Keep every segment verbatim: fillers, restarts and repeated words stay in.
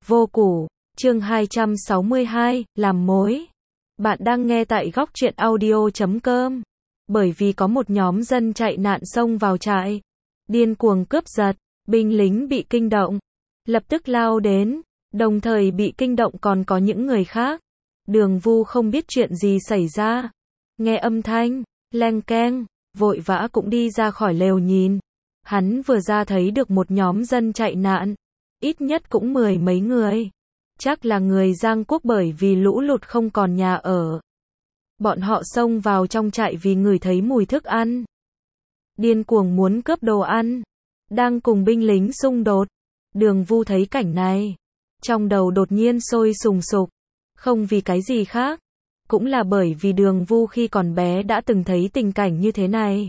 Vô củ, chương hai trăm sáu mươi hai, làm mối. Bạn đang nghe tại góc truyện audio chấm com. Bởi vì có một nhóm dân chạy nạn xông vào trại, điên cuồng cướp giật, binh lính bị kinh động, lập tức lao đến, đồng thời bị kinh động còn có những người khác. Đường Vu không biết chuyện gì xảy ra, nghe âm thanh, leng keng, vội vã cũng đi ra khỏi lều nhìn. Hắn vừa ra thấy được một nhóm dân chạy nạn, ít nhất cũng mười mấy người. Chắc là người Giang Quốc bởi vì lũ lụt không còn nhà ở. Bọn họ xông vào trong trại vì ngửi thấy mùi thức ăn. Điên cuồng muốn cướp đồ ăn. Đang cùng binh lính xung đột. Đường Vu thấy cảnh này. Trong đầu đột nhiên sôi sùng sục. Không vì cái gì khác. Cũng là bởi vì Đường Vu khi còn bé đã từng thấy tình cảnh như thế này.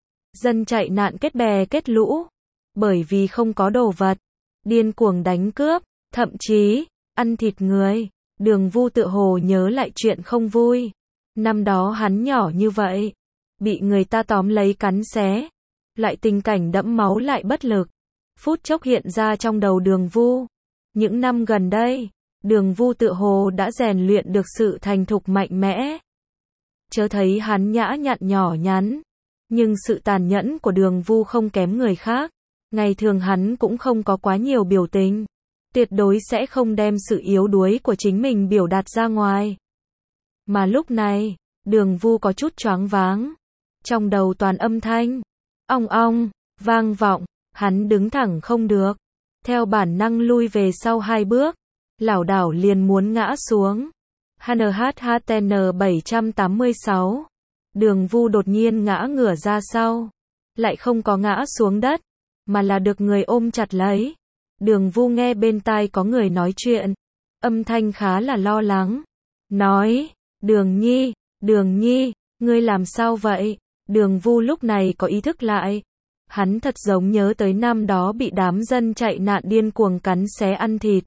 Dân chạy nạn kết bè kết lũ. Bởi vì không có đồ vật. Điên cuồng đánh cướp. Thậm chí, ăn thịt người. Đường Vu tự hồ nhớ lại chuyện không vui. Năm đó hắn nhỏ như vậy. Bị người ta tóm lấy cắn xé. Lại tình cảnh đẫm máu lại bất lực. Phút chốc hiện ra trong đầu Đường Vu. Những năm gần đây, Đường Vu tự hồ đã rèn luyện được sự thành thục mạnh mẽ. Chớ thấy hắn nhã nhặn nhỏ nhắn. Nhưng sự tàn nhẫn của Đường Vu không kém người khác. Ngày thường hắn cũng không có quá nhiều biểu tình. Tuyệt đối sẽ không đem sự yếu đuối của chính mình biểu đạt ra ngoài. Mà lúc này, Đường Vu có chút choáng váng. Trong đầu toàn âm thanh. Ong ong, vang vọng. Hắn đứng thẳng không được. Theo bản năng lui về sau hai bước. Lảo đảo liền muốn ngã xuống. hát en hát hát tê en bảy tám sáu. Đường Vu đột nhiên ngã ngửa ra sau. Lại không có ngã xuống đất. Mà là được người ôm chặt lấy. Đường Vu nghe bên tai có người nói chuyện. Âm thanh khá là lo lắng. Nói, Đường Nhi, Đường Nhi, ngươi làm sao vậy? Đường Vu lúc này có ý thức lại. Hắn thật giống nhớ tới năm đó bị đám dân chạy nạn điên cuồng cắn xé ăn thịt.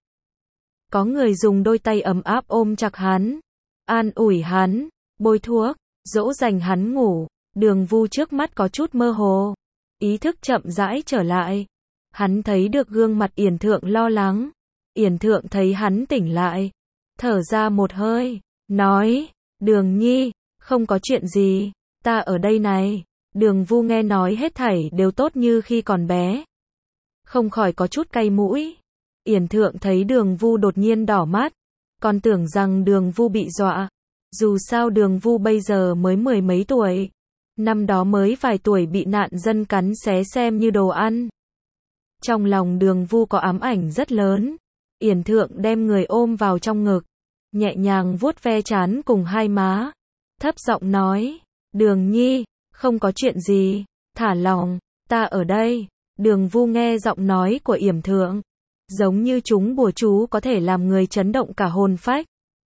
Có người dùng đôi tay ấm áp ôm chặt hắn. An ủi hắn, bôi thuốc, dỗ dành hắn ngủ. Đường Vu trước mắt có chút mơ hồ. Ý thức chậm rãi trở lại. Hắn thấy được gương mặt Yển Thượng lo lắng. Yển Thượng thấy hắn tỉnh lại. Thở ra một hơi. Nói, Đường Nhi, không có chuyện gì. Ta ở đây này. Đường Vu nghe nói hết thảy đều tốt như khi còn bé. Không khỏi có chút cay mũi. Yển Thượng thấy Đường Vu đột nhiên đỏ mắt. Còn tưởng rằng Đường Vu bị dọa. Dù sao Đường Vu bây giờ mới mười mấy tuổi. Năm đó mới vài tuổi bị nạn dân cắn xé xem như đồ ăn. Trong lòng Đường Vu có ám ảnh rất lớn. Yển Thượng đem người ôm vào trong ngực. Nhẹ nhàng vuốt ve trán cùng hai má. Thấp giọng nói. Đường Nhi, không có chuyện gì. Thả lòng, ta ở đây. Đường Vu nghe giọng nói của Yển Thượng. Giống như chúng bùa chú có thể làm người chấn động cả hồn phách.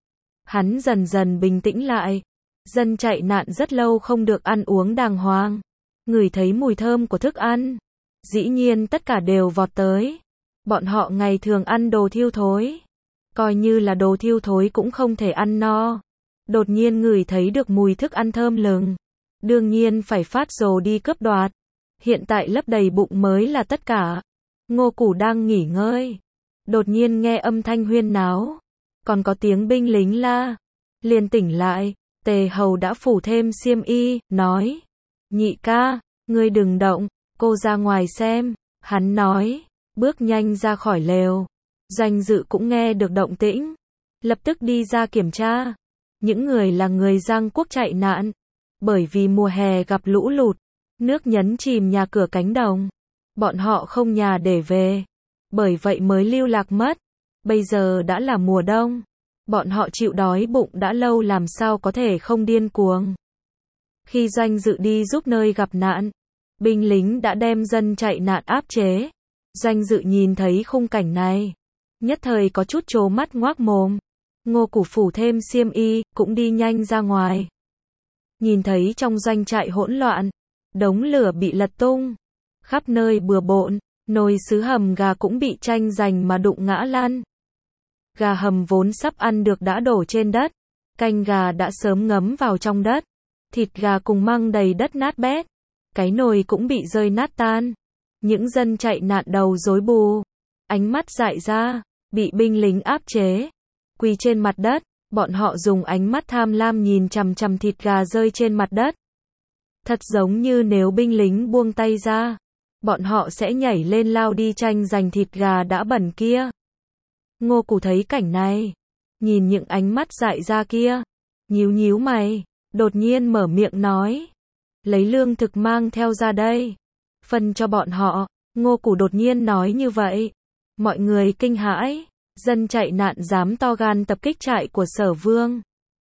Hắn dần dần bình tĩnh lại. Dân chạy nạn rất lâu không được ăn uống đàng hoàng. Ngửi thấy mùi thơm của thức ăn. Dĩ nhiên tất cả đều vọt tới. Bọn họ ngày thường ăn đồ thiêu thối. Coi như là đồ thiêu thối cũng không thể ăn no. Đột nhiên ngửi thấy được mùi thức ăn thơm lừng. Đương nhiên phải phát rồ đi cướp đoạt. Hiện tại lấp đầy bụng mới là tất cả. Ngô Củ đang nghỉ ngơi. Đột nhiên nghe âm thanh huyên náo. Còn có tiếng binh lính la. Liền tỉnh lại. Tề Hầu đã phủ thêm xiêm y, nói. Nhị ca, ngươi đừng động, cô ra ngoài xem. Hắn nói, bước nhanh ra khỏi lều. Doanh Dự cũng nghe được động tĩnh. Lập tức đi ra kiểm tra. Những người là người Giang Quốc chạy nạn. Bởi vì mùa hè gặp lũ lụt. Nước nhấn chìm nhà cửa cánh đồng. Bọn họ không nhà để về. Bởi vậy mới lưu lạc mất. Bây giờ đã là mùa đông. Bọn họ chịu đói bụng đã lâu làm sao có thể không điên cuồng. Khi Doanh Dự đi giúp nơi gặp nạn, binh lính đã đem dân chạy nạn áp chế. Doanh Dự nhìn thấy khung cảnh này. Nhất thời có chút trố mắt ngoác mồm. Ngô Củ phủ thêm xiêm y, cũng đi nhanh ra ngoài. Nhìn thấy trong doanh trại hỗn loạn. Đống lửa bị lật tung. Khắp nơi bừa bộn. Nồi sứ hầm gà cũng bị tranh giành mà đụng ngã lăn. Gà hầm vốn sắp ăn được đã đổ trên đất. Canh gà đã sớm ngấm vào trong đất. Thịt gà cùng măng đầy đất nát bét. Cái nồi cũng bị rơi nát tan. Những dân chạy nạn đầu rối bù. Ánh mắt dại ra. bị binh lính áp chế, quỳ trên mặt đất, bọn họ dùng ánh mắt tham lam nhìn chằm chằm thịt gà rơi trên mặt đất. Thật giống như nếu binh lính buông tay ra, bọn họ sẽ nhảy lên lao đi tranh giành thịt gà đã bẩn kia. Ngô Củ thấy cảnh này, nhìn những ánh mắt dại ra kia, nhíu nhíu mày, đột nhiên mở miệng nói, lấy lương thực mang theo ra đây, phân cho bọn họ. Ngô Củ đột nhiên nói như vậy, mọi người kinh hãi, dân chạy nạn dám to gan tập kích trại của Sở Vương.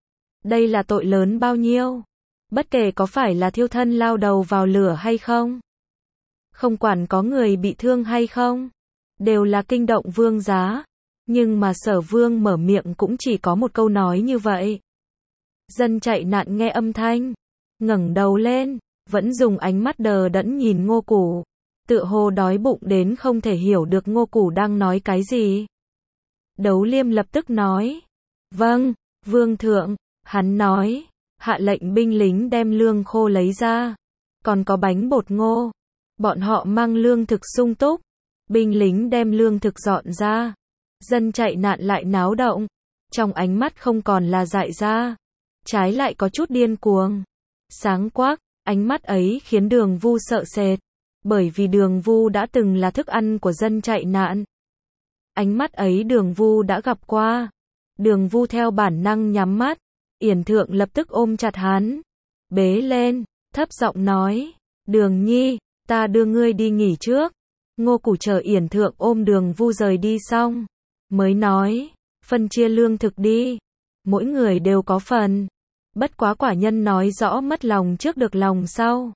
Đây là tội lớn bao nhiêu, bất kể có phải là thiêu thân lao đầu vào lửa hay không, không quản có người bị thương hay không, đều là kinh động vương giá. Nhưng mà Sở Vương mở miệng cũng chỉ có một câu nói như vậy. Dân chạy nạn nghe âm thanh, ngẩng đầu lên, vẫn dùng ánh mắt đờ đẫn nhìn Ngô Củ, tựa hồ đói bụng đến không thể hiểu được Ngô Củ đang nói cái gì. Đấu Liêm lập tức nói, vâng, Vương thượng. Hắn nói, hạ lệnh binh lính đem lương khô lấy ra, còn có bánh bột ngô. Bọn họ mang lương thực sung túc, binh lính đem lương thực dọn ra. Dân chạy nạn lại náo động, trong ánh mắt không còn là dại ra, trái lại có chút điên cuồng, sáng quắc. Ánh mắt ấy khiến Đường Vu sợ sệt, bởi vì Đường Vu đã từng là thức ăn của dân chạy nạn. Ánh mắt ấy Đường Vu đã gặp qua. Đường Vu theo bản năng nhắm mắt, Yển Thượng lập tức ôm chặt hắn, bế lên, thấp giọng nói, Đường Nhi, ta đưa ngươi đi nghỉ trước. Ngô Củ chờ Yển Thượng ôm Đường Vu rời đi xong, mới nói, phân chia lương thực đi, mỗi người đều có phần. Bất quá quả nhân nói rõ mất lòng trước được lòng sau.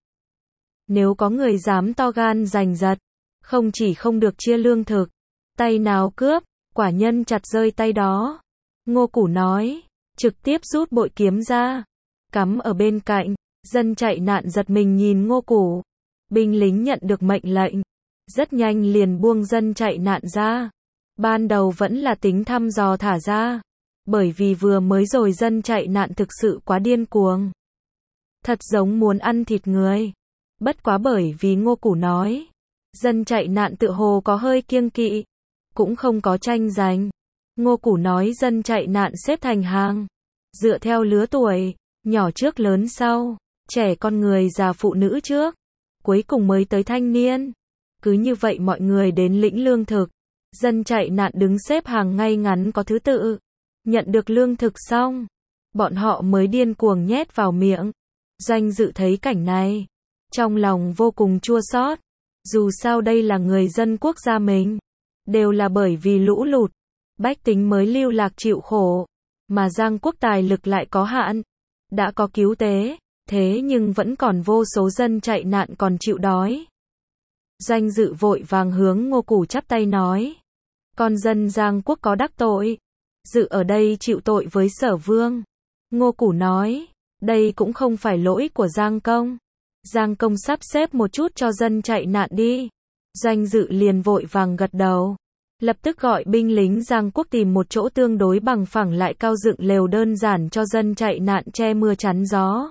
Nếu có người dám to gan giành giật, không chỉ không được chia lương thực, tay nào cướp, quả nhân chặt rơi tay đó. Ngô Củ nói, trực tiếp rút bội kiếm ra, cắm ở bên cạnh. Dân chạy nạn giật mình nhìn Ngô Củ. Binh lính nhận được mệnh lệnh, rất nhanh liền buông dân chạy nạn ra. Ban đầu vẫn là tính thăm dò thả ra, bởi vì vừa mới rồi dân chạy nạn thực sự quá điên cuồng, thật giống muốn ăn thịt người. Bất quá bởi vì Ngô Củ nói, dân chạy nạn tự hồ có hơi kiêng kỵ, cũng không có tranh giành. Ngô Củ nói dân chạy nạn xếp thành hàng, dựa theo lứa tuổi, nhỏ trước lớn sau, trẻ con người già phụ nữ trước, cuối cùng mới tới thanh niên. Cứ như vậy mọi người đến lĩnh lương thực, dân chạy nạn đứng xếp hàng ngay ngắn có thứ tự. Nhận được lương thực xong, bọn họ mới điên cuồng nhét vào miệng. Doanh Dự thấy cảnh này, trong lòng vô cùng chua xót. Dù sao đây là người dân quốc gia mình, đều là bởi vì lũ lụt, bách tính mới lưu lạc chịu khổ, mà Giang quốc tài lực lại có hạn. Đã có cứu tế, thế nhưng vẫn còn vô số dân chạy nạn còn chịu đói. Doanh Dự vội vàng hướng Ngô Củ chắp tay nói, con dân Giang quốc có đắc tội, Dự ở đây chịu tội với Sở Vương. Ngô Củ nói, đây cũng không phải lỗi của Giang công. Giang công sắp xếp một chút cho dân chạy nạn đi. Doanh Dự liền vội vàng gật đầu, lập tức gọi binh lính Giang quốc tìm một chỗ tương đối bằng phẳng lại cao dựng lều đơn giản cho dân chạy nạn che mưa chắn gió.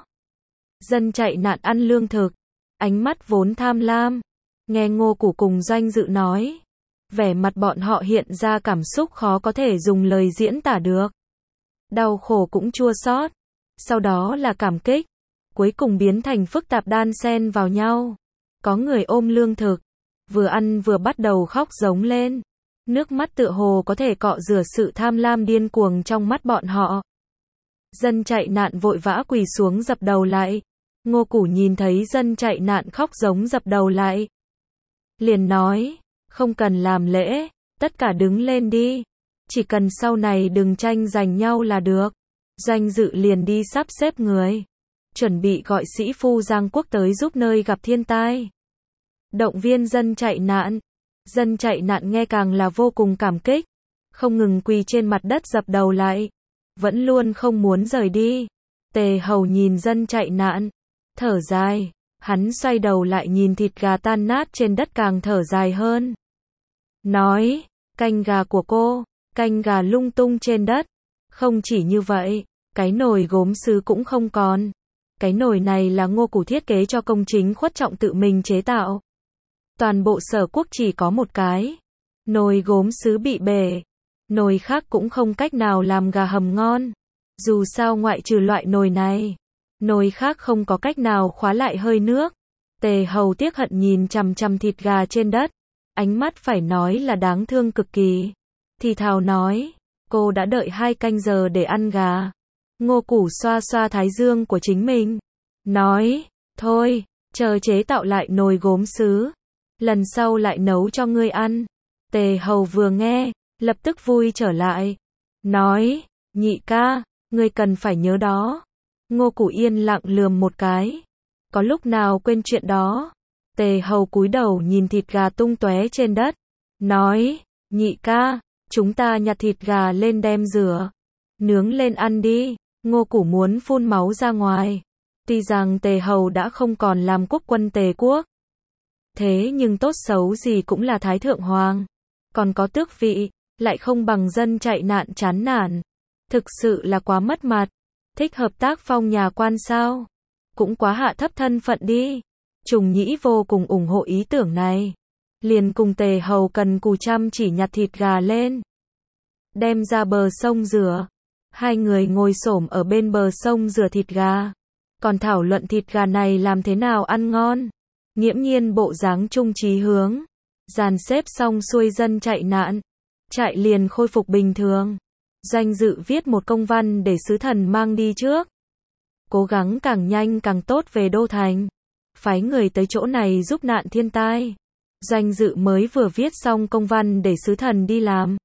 Dân chạy nạn ăn lương thực, ánh mắt vốn tham lam, nghe Ngô Củ cùng Doanh Dự nói, vẻ mặt bọn họ hiện ra cảm xúc khó có thể dùng lời diễn tả được. Đau khổ cũng chua xót, sau đó là cảm kích, cuối cùng biến thành phức tạp đan xen vào nhau. Có người ôm lương thực, vừa ăn vừa bắt đầu khóc giống lên. Nước mắt tựa hồ có thể cọ rửa sự tham lam điên cuồng trong mắt bọn họ. Dân chạy nạn vội vã quỳ xuống dập đầu lại. Ngô Củ nhìn thấy dân chạy nạn khóc giống dập đầu lại, liền nói, không cần làm lễ, tất cả đứng lên đi, chỉ cần sau này đừng tranh giành nhau là được. Doanh Dự liền đi sắp xếp người, chuẩn bị gọi sĩ phu Giang quốc tới giúp nơi gặp thiên tai, động viên dân chạy nạn. Dân chạy nạn nghe càng là vô cùng cảm kích, không ngừng quỳ trên mặt đất dập đầu lại, vẫn luôn không muốn rời đi. Tề Hầu nhìn dân chạy nạn, thở dài, hắn xoay đầu lại nhìn thịt gà tan nát trên đất càng thở dài hơn. Nói, canh gà của cô, canh gà lung tung trên đất. Không chỉ như vậy, cái nồi gốm sứ cũng không còn. Cái nồi này là Ngô Củ thiết kế cho công chính khuất trọng tự mình chế tạo. Toàn bộ Sở quốc chỉ có một cái nồi gốm sứ bị bể, Nồi khác cũng không cách nào làm gà hầm ngon. Dù sao ngoại trừ loại nồi này, nồi khác không có cách nào khóa lại hơi nước. Tề Hầu tiếc hận nhìn chằm chằm thịt gà trên đất, ánh mắt phải nói là đáng thương cực kỳ. Thì thào nói, cô đã đợi hai canh giờ để ăn gà. Ngô Củ xoa xoa thái dương của chính mình, nói, thôi, chờ chế tạo lại nồi gốm sứ, lần sau lại nấu cho ngươi ăn. Tề Hầu vừa nghe, lập tức vui trở lại, nói, nhị ca, ngươi cần phải nhớ đó. Ngô Củ yên lặng lườm một cái, có lúc nào quên chuyện đó. Tề Hầu cúi đầu nhìn thịt gà tung tóe trên đất, nói, nhị ca, chúng ta nhặt thịt gà lên đem rửa, nướng lên ăn đi. Ngô Củ muốn phun máu ra ngoài. Tuy rằng Tề Hầu đã không còn làm quốc quân Tề quốc, thế nhưng tốt xấu gì cũng là Thái Thượng Hoàng, còn có tước vị, lại không bằng dân chạy nạn chán nản. Thực sự là quá mất mặt. Thích hợp tác phong nhà quan sao? Cũng quá hạ thấp thân phận đi. Trùng Nhĩ vô cùng ủng hộ ý tưởng này. Liền cùng Tề Hầu cần cù chăm chỉ nhặt thịt gà lên, đem ra bờ sông rửa. Hai người ngồi xổm ở bên bờ sông rửa thịt gà, còn thảo luận thịt gà này làm thế nào ăn ngon. Nghiễm nhiên bộ dáng chung chí hướng. Dàn xếp xong xuôi dân chạy nạn, trại liền khôi phục bình thường. Doanh Dự viết một công văn để sứ thần mang đi trước, cố gắng càng nhanh càng tốt về đô thành, phái người tới chỗ này giúp nạn thiên tai. Doanh Dự mới vừa viết xong công văn để sứ thần đi làm,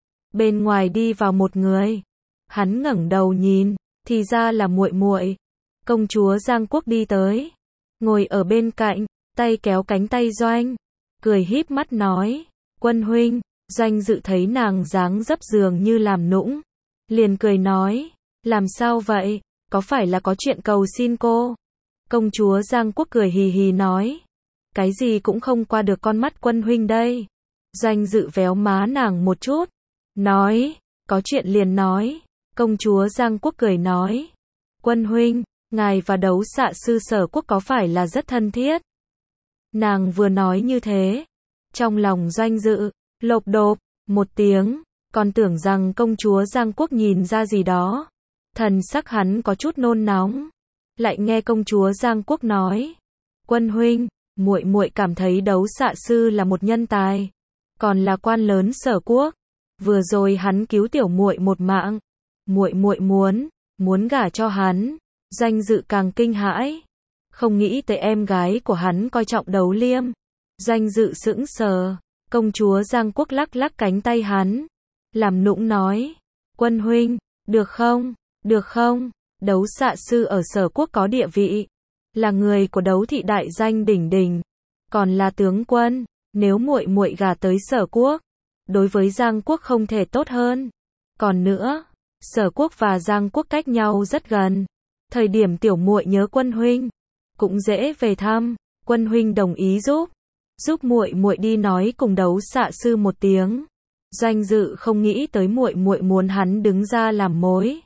bên ngoài đi vào một người. Hắn ngẩng đầu nhìn, thì ra là muội muội, công chúa Giang Quốc đi tới, ngồi ở bên cạnh, tay kéo cánh tay Doanh, cười híp mắt nói, quân huynh. Doanh Dự thấy nàng dáng dấp dường như làm nũng, liền cười nói, làm sao vậy, có phải là có chuyện cầu xin cô? Công chúa Giang Quốc cười hì hì nói, cái gì cũng không qua được con mắt quân huynh đây. Doanh Dự véo má nàng một chút, nói, có chuyện liền nói. Công chúa Giang Quốc cười nói, quân huynh, ngài và đấu xạ sư Sở Quốc có phải là rất thân thiết? Nàng vừa nói như thế, trong lòng Doanh Dự lộp độp một tiếng, còn tưởng rằng công chúa Giang Quốc nhìn ra gì đó. Thần sắc hắn có chút nôn nóng, lại nghe công chúa Giang Quốc nói, quân huynh, muội muội cảm thấy đấu xạ sư là một nhân tài, còn là quan lớn Sở Quốc, vừa rồi hắn cứu tiểu muội một mạng, muội muội muốn muốn gả cho hắn. Doanh Dự càng kinh hãi, không nghĩ tới em gái của hắn coi trọng Đấu Liêm. Doanh Dự sững sờ. Công chúa Giang Quốc lắc lắc cánh tay hắn, làm nũng nói, quân huynh, được không, được không, đấu xạ sư ở Sở Quốc có địa vị, là người của đấu thị đại danh đỉnh đỉnh, còn là tướng quân, nếu muội muội gả tới Sở Quốc, đối với Giang Quốc không thể tốt hơn. Còn nữa, Sở Quốc và Giang Quốc cách nhau rất gần, thời điểm tiểu muội nhớ quân huynh, cũng dễ về thăm. Quân huynh đồng ý giúp, giúp muội muội đi nói cùng đấu xạ sư một tiếng. Doanh Dự không nghĩ tới muội muội muốn hắn đứng ra làm mối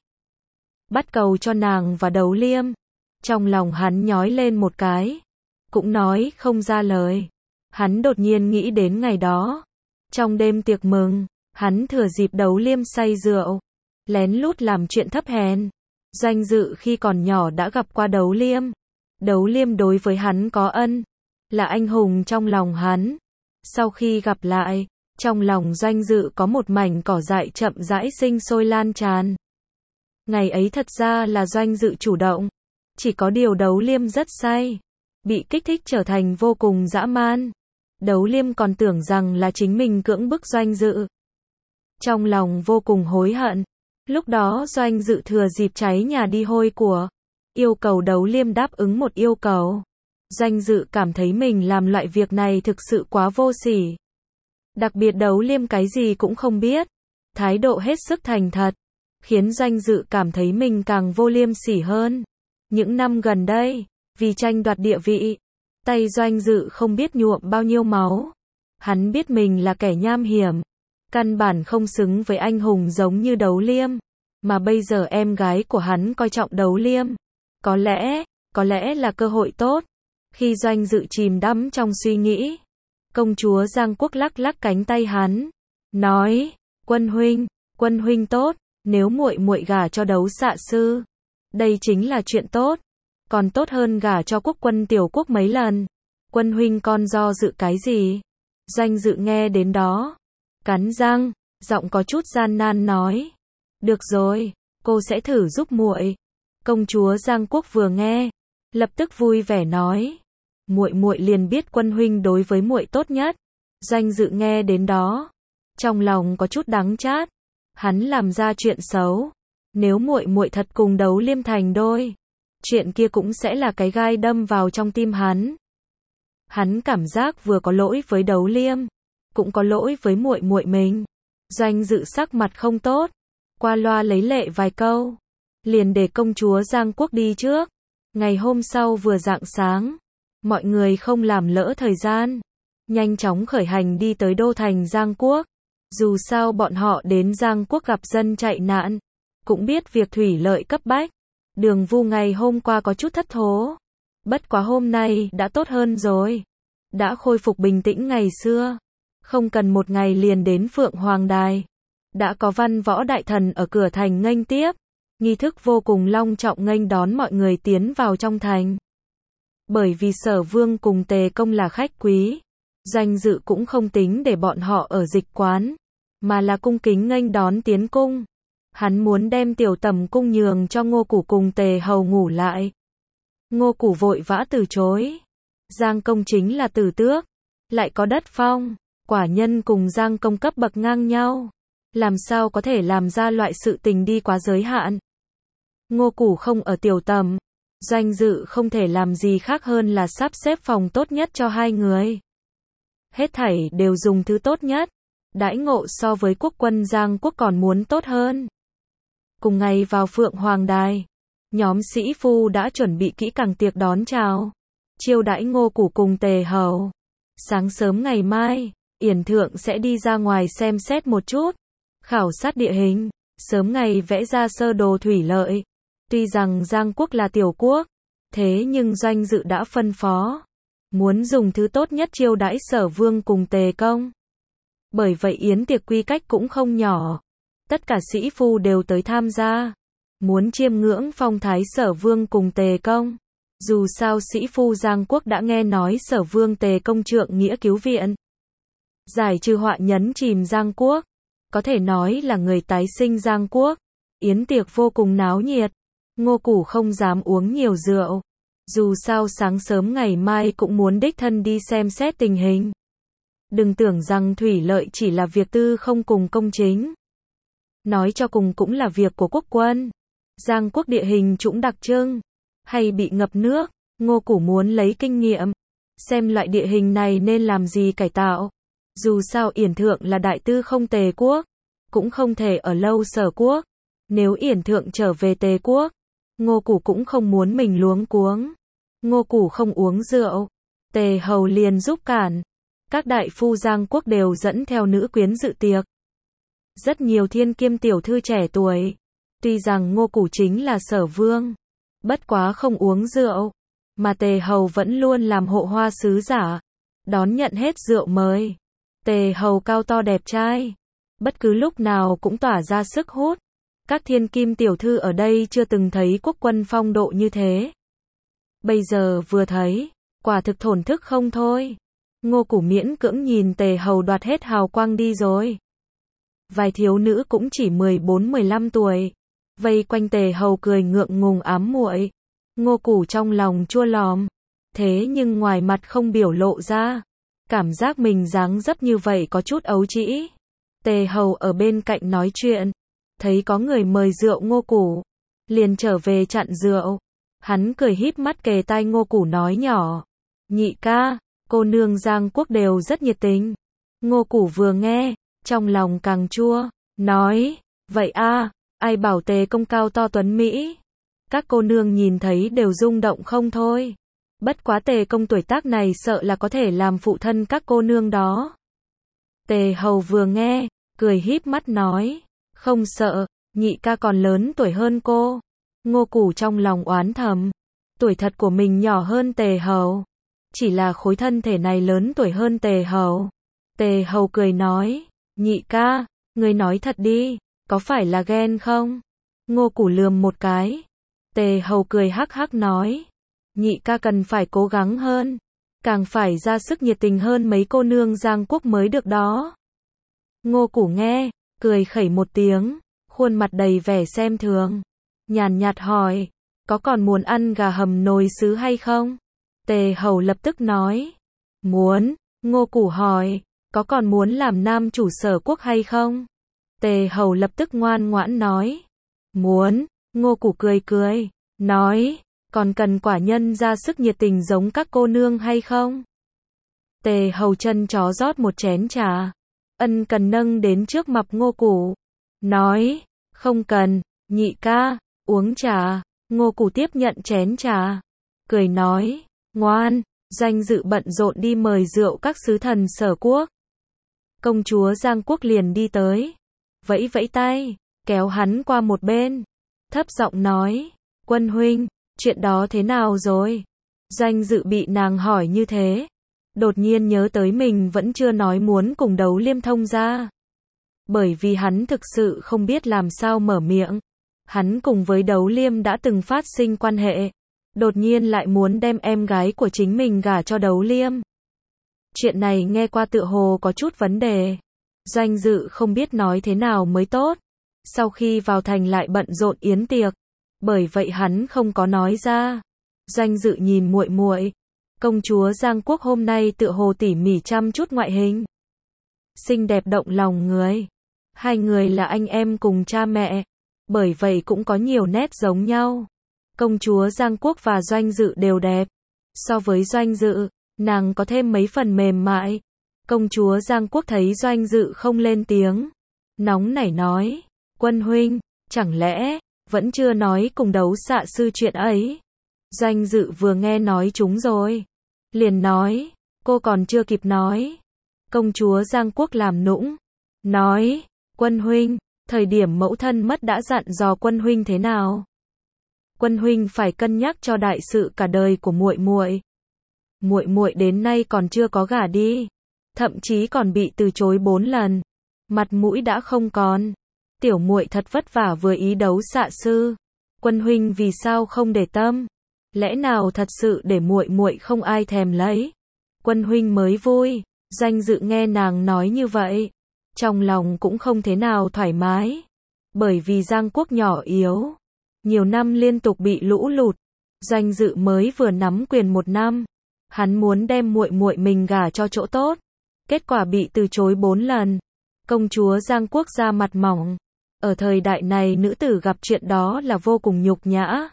bắt cầu cho nàng và Đấu Liêm. Trong lòng hắn nhói lên một cái, cũng nói không ra lời. Hắn đột nhiên nghĩ đến ngày đó, trong đêm tiệc mừng, hắn thừa dịp Đấu Liêm say rượu, lén lút làm chuyện thấp hèn. Doanh Dự khi còn nhỏ đã gặp qua Đấu Liêm. Đấu Liêm đối với hắn có ân, là anh hùng trong lòng hắn. Sau khi gặp lại, trong lòng Doanh Dự có một mảnh cỏ dại chậm rãi sinh sôi lan tràn. Ngày ấy thật ra là Doanh Dự chủ động, chỉ có điều Đấu Liêm rất say, bị kích thích trở thành vô cùng dã man. Đấu Liêm còn tưởng rằng là chính mình cưỡng bức Doanh Dự, trong lòng vô cùng hối hận. Lúc đó Doanh Dự thừa dịp cháy nhà đi hôi của, yêu cầu Đấu Liêm đáp ứng một yêu cầu. Doanh Dự cảm thấy mình làm loại việc này thực sự quá vô sỉ. Đặc biệt Đấu Liêm cái gì cũng không biết, thái độ hết sức thành thật, khiến Doanh Dự cảm thấy mình càng vô liêm sỉ hơn. Những năm gần đây, vì tranh đoạt địa vị, tay Doanh Dự không biết nhuộm bao nhiêu máu. Hắn biết mình là kẻ nham hiểm, căn bản không xứng với anh hùng giống như Đấu Liêm, mà bây giờ em gái của hắn coi trọng Đấu Liêm. Có lẽ, có lẽ là cơ hội tốt. Khi Doanh Dự chìm đắm trong suy nghĩ, công chúa Giang Quốc lắc lắc cánh tay hắn, nói, Quân huynh, quân huynh tốt, nếu muội muội gả cho Đấu Xạ sư, đây chính là chuyện tốt, còn tốt hơn gả cho quốc quân tiểu quốc mấy lần. Quân huynh con do dự cái gì? Doanh Dự nghe đến đó, cắn răng, giọng có chút gian nan nói, được rồi, cô sẽ thử giúp muội. Công chúa Giang Quốc vừa nghe, lập tức vui vẻ nói, muội muội liền biết quân huynh đối với muội tốt nhất. Doanh Dự nghe đến đó, trong lòng có chút đắng chát, hắn làm ra chuyện xấu, nếu muội muội thật cùng Đấu Liêm thành đôi, chuyện kia cũng sẽ là cái gai đâm vào trong tim hắn. Hắn cảm giác vừa có lỗi với Đấu Liêm, cũng có lỗi với muội muội mình. Doanh Dự sắc mặt không tốt, qua loa lấy lệ vài câu, liền để công chúa Giang Quốc đi trước. Ngày hôm sau vừa rạng sáng, mọi người không làm lỡ thời gian, nhanh chóng khởi hành đi tới đô thành Giang Quốc. Dù sao bọn họ đến Giang Quốc gặp dân chạy nạn, cũng biết việc thủy lợi cấp bách. Đường Vu ngày hôm qua có chút thất thố, bất quá hôm nay đã tốt hơn rồi, đã khôi phục bình tĩnh ngày xưa, không cần một ngày liền đến Phượng Hoàng Đài. Đã có văn võ đại thần ở cửa thành nghênh tiếp, nghi thức vô cùng long trọng nghênh đón mọi người tiến vào trong thành. Bởi vì Sở Vương cùng Tề Công là khách quý, Doanh Dự cũng không tính để bọn họ ở dịch quán, mà là cung kính nghênh đón tiến cung. Hắn muốn đem tiểu tầm cung nhường cho Ngô Củ cùng Tề Hầu ngủ lại. Ngô Củ vội vã từ chối. Giang Công chính là tử tước, lại có đất phong, quả nhân cùng Giang Công cấp bậc ngang nhau, làm sao có thể làm ra loại sự tình đi quá giới hạn. Ngô Củ không ở tiểu tầm, Doanh Dự không thể làm gì khác hơn là sắp xếp phòng tốt nhất cho hai người. Hết thảy đều dùng thứ tốt nhất, đãi ngộ so với quốc quân Giang Quốc còn muốn tốt hơn. Cùng ngày vào Phượng Hoàng Đài, nhóm sĩ phu đã chuẩn bị kỹ càng tiệc đón chào, chiêu đãi Ngô Củ cùng Tề Hầu. Sáng sớm ngày mai, Yển Thượng sẽ đi ra ngoài xem xét một chút, khảo sát địa hình, sớm ngày vẽ ra sơ đồ thủy lợi. Tuy rằng Giang Quốc là tiểu quốc, thế nhưng Doanh Dự đã phân phó, muốn dùng thứ tốt nhất chiêu đãi Sở Vương cùng Tề Công. Bởi vậy yến tiệc quy cách cũng không nhỏ, tất cả sĩ phu đều tới tham gia, muốn chiêm ngưỡng phong thái Sở Vương cùng Tề Công. Dù sao sĩ phu Giang Quốc đã nghe nói Sở Vương Tề Công trượng nghĩa cứu viện, giải trừ họa nhấn chìm Giang Quốc, có thể nói là người tái sinh Giang Quốc. Yến tiệc vô cùng náo nhiệt, Ngô Củ không dám uống nhiều rượu, dù sao sáng sớm ngày mai cũng muốn đích thân đi xem xét tình hình. Đừng tưởng rằng thủy lợi chỉ là việc tư không cùng công chính, nói cho cùng cũng là việc của quốc quân. Giang Quốc địa hình trũng đặc trưng, hay bị ngập nước, Ngô Củ muốn lấy kinh nghiệm, xem loại địa hình này nên làm gì cải tạo. Dù sao Yển Thượng là đại tư không Tề Quốc, cũng không thể ở lâu Sở Quốc. Nếu Yển Thượng trở về Tề Quốc, Ngô Củ cũng không muốn mình luống cuống. Ngô Củ không uống rượu, Tề Hầu liền giúp cản. Các đại phu Giang Quốc đều dẫn theo nữ quyến dự tiệc. Rất nhiều thiên kiêm tiểu thư trẻ tuổi. Tuy rằng Ngô Củ chính là Sở Vương, bất quá không uống rượu, mà Tề Hầu vẫn luôn làm hộ hoa sứ giả, đón nhận hết rượu mời. Tề Hầu cao to đẹp trai, bất cứ lúc nào cũng tỏa ra sức hút. Các thiên kim tiểu thư ở đây chưa từng thấy quốc quân phong độ như thế. Bây giờ vừa thấy, quả thực thổn thức không thôi. Ngô Củ miễn cưỡng nhìn Tề Hầu đoạt hết hào quang đi rồi. Vài thiếu nữ cũng chỉ mười bốn mười lăm tuổi, vây quanh Tề Hầu cười ngượng ngùng ám muội. Ngô Củ trong lòng chua lòm, thế nhưng ngoài mặt không biểu lộ ra, cảm giác mình dáng dấp như vậy có chút ấu trĩ. Tề Hầu ở bên cạnh nói chuyện, thấy có người mời rượu Ngô Củ, liền trở về chặn rượu. Hắn cười híp mắt kề tai Ngô Củ nói nhỏ, nhị ca, cô nương Giang Quốc đều rất nhiệt tình. Ngô Củ vừa nghe, trong lòng càng chua, nói, vậy a, ai bảo Tề Công cao to tuấn Mỹ. Các cô nương nhìn thấy đều rung động không thôi. Bất quá Tề Công tuổi tác này sợ là có thể làm phụ thân các cô nương đó. Tề Hầu vừa nghe, cười híp mắt nói, không sợ, nhị ca còn lớn tuổi hơn cô. Ngô Củ trong lòng oán thầm, tuổi thật của mình nhỏ hơn Tề Hầu, chỉ là khối thân thể này lớn tuổi hơn Tề Hầu. Tề Hầu cười nói, nhị ca, Ngươi nói thật đi, có phải là ghen không? Ngô Củ lườm một cái. Tề Hầu cười hắc hắc nói. Nhị ca cần phải cố gắng hơn. Càng phải ra sức nhiệt tình hơn mấy cô nương Giang Quốc mới được đó. Ngô Củ nghe, cười khẩy một tiếng, khuôn mặt đầy vẻ xem thường. Nhàn nhạt hỏi, có còn muốn ăn gà hầm nồi sứ hay không? Tề Hầu lập tức nói, muốn. Ngô Củ hỏi, có còn muốn làm nam chủ Sở Quốc hay không? Tề Hầu lập tức ngoan ngoãn nói, muốn. Ngô Củ cười cười, nói, còn cần quả nhân ra sức nhiệt tình giống các cô nương hay không? Tề Hầu chân chó rót một chén trà, ân cần nâng đến trước mặt Ngô Củ, nói, không cần, nhị ca, uống trà. Ngô Củ tiếp nhận chén trà, cười nói, ngoan. Danh Dự bận rộn đi mời rượu các sứ thần Sở Quốc. Công chúa Giang Quốc liền đi tới, vẫy vẫy tay, kéo hắn qua một bên, thấp giọng nói, Quân huynh, chuyện đó thế nào rồi? Danh Dự bị nàng hỏi như thế, đột nhiên nhớ tới mình vẫn chưa nói muốn cùng Đấu Liêm thông gia. Bởi vì hắn thực sự không biết làm sao mở miệng. Hắn cùng với Đấu Liêm đã từng phát sinh quan hệ, đột nhiên lại muốn đem em gái của chính mình gả cho Đấu Liêm. Chuyện này nghe qua tựa hồ có chút vấn đề. Danh Dự không biết nói thế nào mới tốt. Sau khi vào thành lại bận rộn yến tiệc, bởi vậy hắn không có nói ra. Danh Dự nhìn muội muội, công chúa Giang Quốc hôm nay tựa hồ tỉ mỉ chăm chút ngoại hình, xinh đẹp động lòng người. Hai người là anh em cùng cha mẹ, bởi vậy cũng có nhiều nét giống nhau. Công chúa Giang Quốc và Doanh Dự đều đẹp. So với Doanh Dự, nàng có thêm mấy phần mềm mại. Công chúa Giang Quốc thấy Doanh Dự không lên tiếng, nóng nảy nói, Quân huynh, chẳng lẽ vẫn chưa nói cùng Đấu Xạ sư chuyện ấy? Doanh Dự vừa nghe nói chúng rồi, liền nói, cô còn chưa kịp nói. Công chúa Giang Quốc làm nũng, nói, Quân huynh, thời điểm mẫu thân mất đã dặn dò Quân huynh thế nào? Quân huynh phải cân nhắc cho đại sự cả đời của muội muội. Muội muội đến nay còn chưa có gả đi, thậm chí còn bị từ chối bốn lần, mặt mũi đã không còn. Tiểu muội thật vất vả vừa ý Đấu Xạ sư, Quân huynh vì sao không để tâm? Lẽ nào thật sự để muội muội không ai thèm lấy? Quân huynh mới vui. Danh Dự nghe nàng nói như vậy, trong lòng cũng không thế nào thoải mái, bởi vì Giang Quốc nhỏ yếu, nhiều năm liên tục bị lũ lụt. Danh Dự mới vừa nắm quyền một năm, hắn muốn đem muội muội mình gả cho chỗ tốt, kết quả bị từ chối bốn lần. Công chúa Giang Quốc da mặt mỏng, ở thời đại này nữ tử gặp chuyện đó là vô cùng nhục nhã,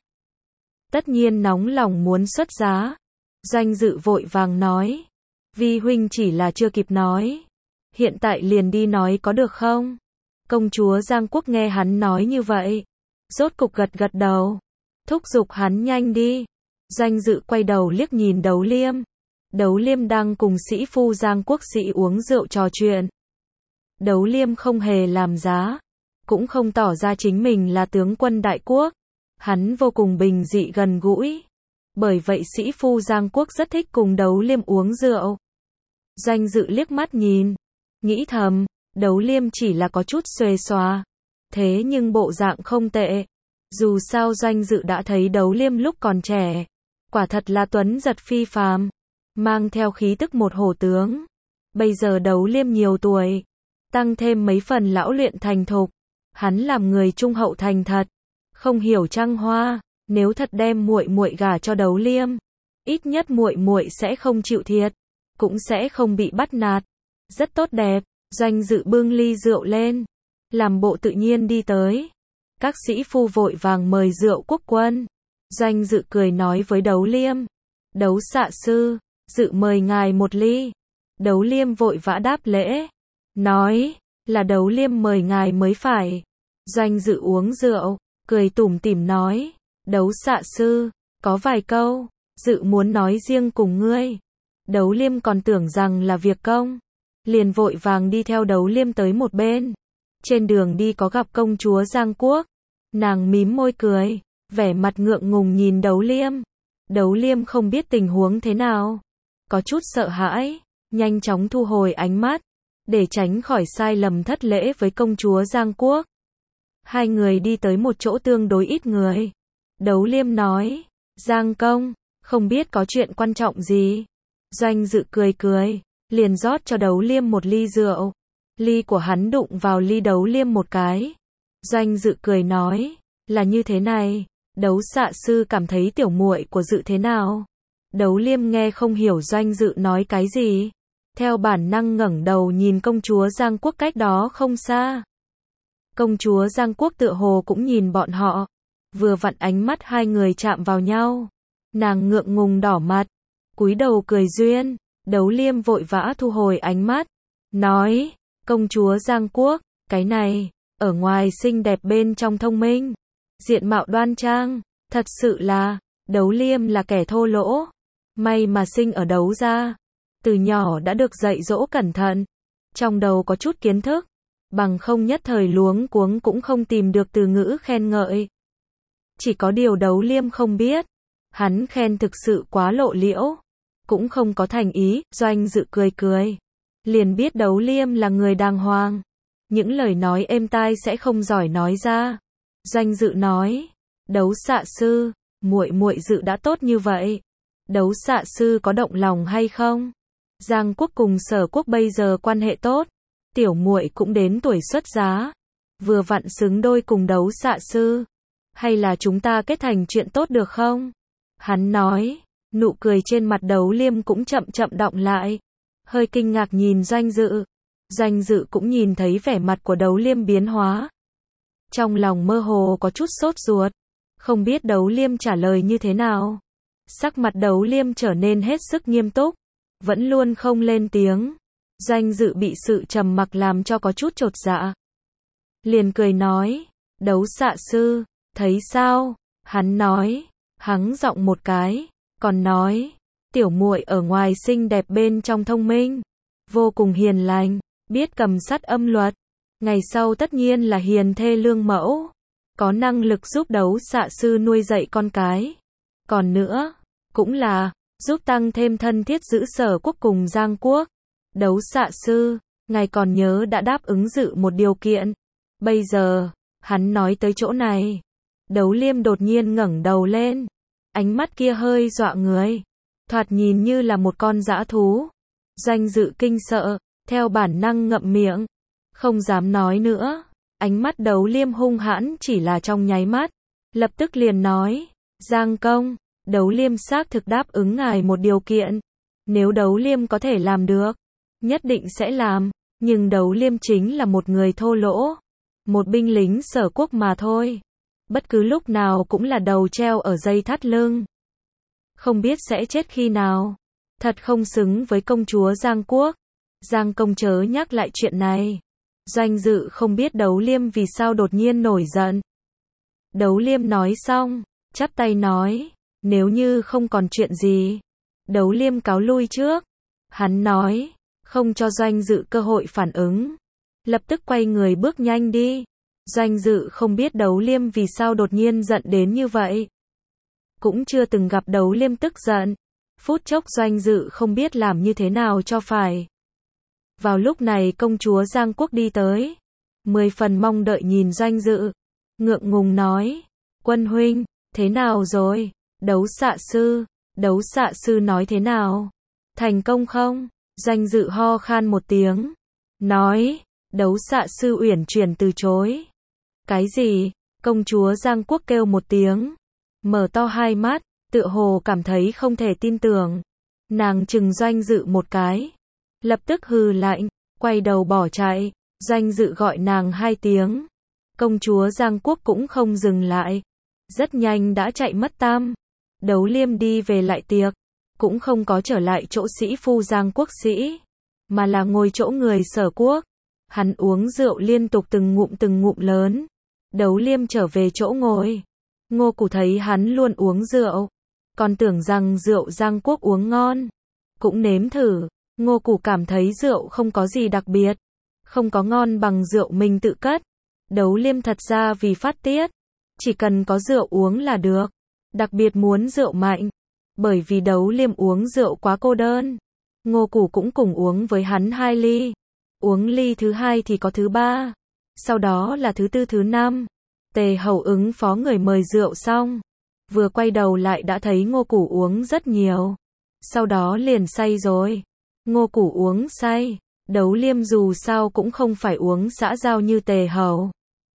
tất nhiên nóng lòng muốn xuất giá. Danh Dự vội vàng nói, vi huynh chỉ là chưa kịp nói, hiện tại liền đi nói có được không? Công chúa Giang Quốc nghe hắn nói như vậy, rốt cục gật gật đầu, thúc giục hắn nhanh đi. Danh Dự quay đầu liếc nhìn Đấu Liêm. Đấu Liêm đang cùng sĩ phu Giang Quốc sĩ uống rượu trò chuyện. Đấu Liêm không hề làm giá, cũng không tỏ ra chính mình là tướng quân đại quốc. Hắn vô cùng bình dị gần gũi. Bởi vậy sĩ phu Giang Quốc rất thích cùng Đấu Liêm uống rượu. Danh Dự liếc mắt nhìn, nghĩ thầm, Đấu Liêm chỉ là có chút xuề xòa, thế nhưng bộ dạng không tệ. Dù sao Danh Dự đã thấy Đấu Liêm lúc còn trẻ, quả thật là tuấn giật phi phàm, mang theo khí tức một hổ tướng. Bây giờ Đấu Liêm nhiều tuổi, tăng thêm mấy phần lão luyện thành thục, hắn làm người trung hậu thành thật, không hiểu trăng hoa. Nếu thật đem muội muội gả cho Đấu Liêm, ít nhất muội muội sẽ không chịu thiệt, cũng sẽ không bị bắt nạt. Rất tốt đẹp. Danh Dự bưng ly rượu lên, làm bộ tự nhiên đi tới. Các sĩ phu vội vàng mời rượu quốc quân. Danh Dự cười nói với Đấu Liêm, Đấu Xạ sư, Dự mời ngài một ly. Đấu Liêm vội vã đáp lễ, nói, là Đấu Liêm mời ngài mới phải. Danh Dự uống rượu, cười tủm tỉm nói, Đấu Xạ sư, có vài câu, Dự muốn nói riêng cùng ngươi. Đấu Liêm còn tưởng rằng là việc công, liền vội vàng đi theo Đấu Liêm tới một bên. Trên đường đi có gặp công chúa Giang Quốc, nàng mím môi cười, vẻ mặt ngượng ngùng nhìn Đấu Liêm. Đấu Liêm không biết tình huống thế nào, có chút sợ hãi, nhanh chóng thu hồi ánh mắt, để tránh khỏi sai lầm thất lễ với công chúa Giang Quốc. Hai người đi tới một chỗ tương đối ít người. Đấu Liêm nói, Giang công, không biết có chuyện quan trọng gì. Doanh Dự cười cười, liền rót cho Đấu Liêm một ly rượu. Ly của hắn đụng vào ly Đấu Liêm một cái. Doanh Dự cười nói, là như thế này, Đấu xạ sư cảm thấy tiểu muội của Dự thế nào? Đấu Liêm nghe không hiểu Doanh Dự nói cái gì. Theo bản năng ngẩng đầu nhìn công chúa Giang Quốc cách đó không xa. Công chúa Giang Quốc tựa hồ cũng nhìn bọn họ. Vừa vặn ánh mắt hai người chạm vào nhau. Nàng ngượng ngùng đỏ mặt, cúi đầu cười duyên. Đấu Liêm vội vã thu hồi ánh mắt, nói, công chúa Giang Quốc, cái này, ở ngoài xinh đẹp bên trong thông minh, diện mạo đoan trang, thật sự là, Đấu Liêm là kẻ thô lỗ, may mà sinh ở Đấu gia, từ nhỏ đã được dạy dỗ cẩn thận, trong đầu có chút kiến thức, bằng không nhất thời luống cuống cũng không tìm được từ ngữ khen ngợi. Chỉ có điều Đấu Liêm không biết, hắn khen thực sự quá lộ liễu, cũng không có thành ý. Doanh Dự cười cười, liền biết Đấu Liêm là người đàng hoàng, những lời nói êm tai sẽ không giỏi nói ra. Doanh Dự nói, Đấu xạ sư, muội muội Dự đã tốt như vậy, Đấu xạ sư có động lòng hay không? Giang Quốc cùng Sở Quốc bây giờ quan hệ tốt, tiểu muội cũng đến tuổi xuất giá, vừa vặn xứng đôi cùng Đấu xạ sư, hay là chúng ta kết thành chuyện tốt được không? Hắn nói, nụ cười trên mặt Đấu Liêm cũng chậm chậm đọng lại, hơi kinh ngạc nhìn Doanh Dự. Doanh Dự cũng nhìn thấy vẻ mặt của Đấu Liêm biến hóa, trong lòng mơ hồ có chút sốt ruột, không biết Đấu Liêm trả lời như thế nào. Sắc mặt Đấu Liêm trở nên hết sức nghiêm túc, vẫn luôn không lên tiếng. Doanh Dự bị sự trầm mặc làm cho có chút chột dạ, liền cười nói, Đấu xạ sư, thấy sao? Hắn nói, hắng giọng một cái, còn nói, tiểu muội ở ngoài xinh đẹp bên trong thông minh, vô cùng hiền lành, biết cầm sắt âm luật, ngày sau tất nhiên là hiền thê lương mẫu, có năng lực giúp Đấu xạ sư nuôi dạy con cái. Còn nữa, cũng là giúp tăng thêm thân thiết giữ Sở Quốc cùng Giang Quốc. Đấu xạ sư, ngài còn nhớ đã đáp ứng Dự một điều kiện. Bây giờ, hắn nói tới chỗ này, Đấu Liêm đột nhiên ngẩng đầu lên, ánh mắt kia hơi dọa người, thoạt nhìn như là một con dã thú. Doanh Dự kinh sợ, theo bản năng ngậm miệng, không dám nói nữa. Ánh mắt Đấu Liêm hung hãn chỉ là trong nháy mắt, lập tức liền nói, Giang công, Đấu Liêm xác thực đáp ứng ngài một điều kiện, nếu Đấu Liêm có thể làm được, nhất định sẽ làm, nhưng Đấu Liêm chính là một người thô lỗ, một binh lính Sở Quốc mà thôi, bất cứ lúc nào cũng là đầu treo ở dây thắt lưng, không biết sẽ chết khi nào, thật không xứng với công chúa Giang Quốc. Giang công chớ nhắc lại chuyện này. Doanh Dự không biết Đấu Liêm vì sao đột nhiên nổi giận. Đấu Liêm nói xong, chắp tay nói, nếu như không còn chuyện gì, Đấu Liêm cáo lui trước. Hắn nói, không cho Doanh Dự cơ hội phản ứng, lập tức quay người bước nhanh đi. Doanh Dự không biết Đấu Liêm vì sao đột nhiên giận đến như vậy, cũng chưa từng gặp Đấu Liêm tức giận, phút chốc Doanh Dự không biết làm như thế nào cho phải. Vào lúc này công chúa Giang Quốc đi tới, mười phần mong đợi nhìn Doanh Dự, ngượng ngùng nói, quân huynh, thế nào rồi? Đấu xạ sư, Đấu xạ sư nói thế nào? Thành công không? Doanh Dự ho khan một tiếng, nói, Đấu xạ sư uyển chuyển từ chối. Cái gì? Công chúa Giang Quốc kêu một tiếng, mở to hai mắt, tựa hồ cảm thấy không thể tin tưởng. Nàng trừng Doanh Dự một cái, lập tức hừ lạnh, quay đầu bỏ chạy. Doanh Dự gọi nàng hai tiếng, công chúa Giang Quốc cũng không dừng lại, rất nhanh đã chạy mất tăm. Đấu Liêm đi về lại tiệc, cũng không có trở lại chỗ sĩ phu Giang Quốc sĩ, mà là ngồi chỗ người Sở Quốc. Hắn uống rượu liên tục từng ngụm từng ngụm lớn. Đấu Liêm trở về chỗ ngồi, Ngô Củ thấy hắn luôn uống rượu, còn tưởng rằng rượu Giang Quốc uống ngon, cũng nếm thử. Ngô Củ cảm thấy rượu không có gì đặc biệt, không có ngon bằng rượu mình tự cất. Đấu Liêm thật ra vì phát tiết, chỉ cần có rượu uống là được, đặc biệt muốn rượu mạnh, bởi vì Đấu Liêm uống rượu quá cô đơn. Ngô Củ cũng cùng uống với hắn hai ly. Uống ly thứ hai thì có thứ ba. Sau đó là thứ tư thứ năm. Tề Hầu ứng phó người mời rượu xong. Vừa quay đầu lại đã thấy Ngô Củ uống rất nhiều. Sau đó liền say rồi. Ngô Củ uống say. Đấu Liêm dù sao cũng không phải uống xã giao như Tề Hầu.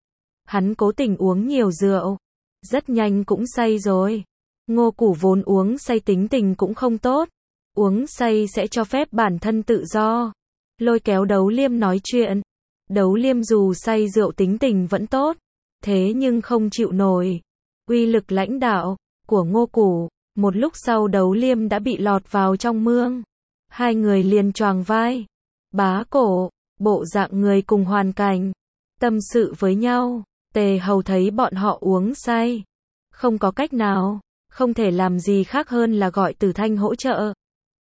Hắn cố tình uống nhiều rượu. Rất nhanh cũng say rồi. Ngô Củ vốn uống say tính tình cũng không tốt. Uống say sẽ cho phép bản thân tự do. Lôi kéo Đấu Liêm nói chuyện. Đấu Liêm dù say rượu tính tình vẫn tốt. Thế nhưng không chịu nổi uy lực lãnh đạo của Ngô Củ. Một lúc sau Đấu Liêm đã bị lọt vào trong mương. Hai người liền choàng vai, bá cổ, bộ dạng người cùng hoàn cảnh. Tâm sự với nhau. Tề Hầu thấy bọn họ uống say. Không có cách nào. Không thể làm gì khác hơn là gọi Tử Thanh hỗ trợ.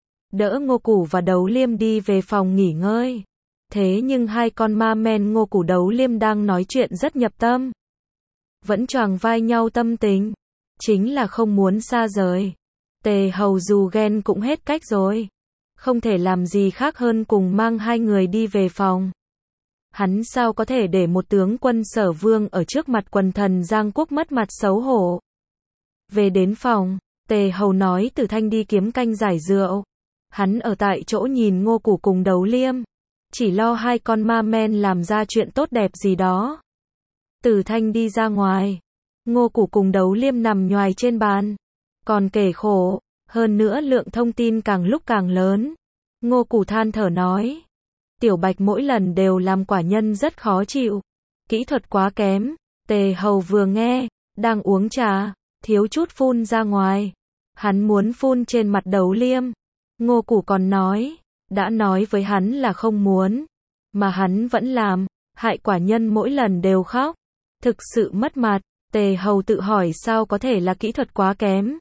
Đỡ Ngô Củ và Đấu Liêm đi về phòng nghỉ ngơi. Thế nhưng hai con ma men Ngô Củ Đấu Liêm đang nói chuyện rất nhập tâm. Vẫn choàng vai nhau tâm tình. Chính là không muốn xa rời. Tề Hầu dù ghen cũng hết cách rồi. Không thể làm gì khác hơn cùng mang hai người đi về phòng. Hắn sao có thể để một tướng quân Sở Vương ở trước mặt quần thần Giang Quốc mất mặt xấu hổ. Về đến phòng, Tề Hầu nói Tử Thanh đi kiếm canh giải rượu. Hắn ở tại chỗ nhìn Ngô Củ cùng Đấu Liêm. Chỉ lo hai con ma men làm ra chuyện tốt đẹp gì đó. Tử Thanh đi ra ngoài. Ngô Củ cùng Đấu Liêm nằm nhoài trên bàn. Còn kể khổ. Hơn nữa lượng thông tin càng lúc càng lớn. Ngô Củ than thở nói. Tiểu Bạch mỗi lần đều làm quả nhân rất khó chịu. Kỹ thuật quá kém. Tề Hầu vừa nghe, đang uống trà, thiếu chút phun ra ngoài. Hắn muốn phun trên mặt Đấu Liêm. Ngô Củ còn nói, đã nói với hắn là không muốn. Mà hắn vẫn làm, hại quả nhân mỗi lần đều khóc. Thực sự mất mặt. Tề Hầu tự hỏi sao có thể là kỹ thuật quá kém.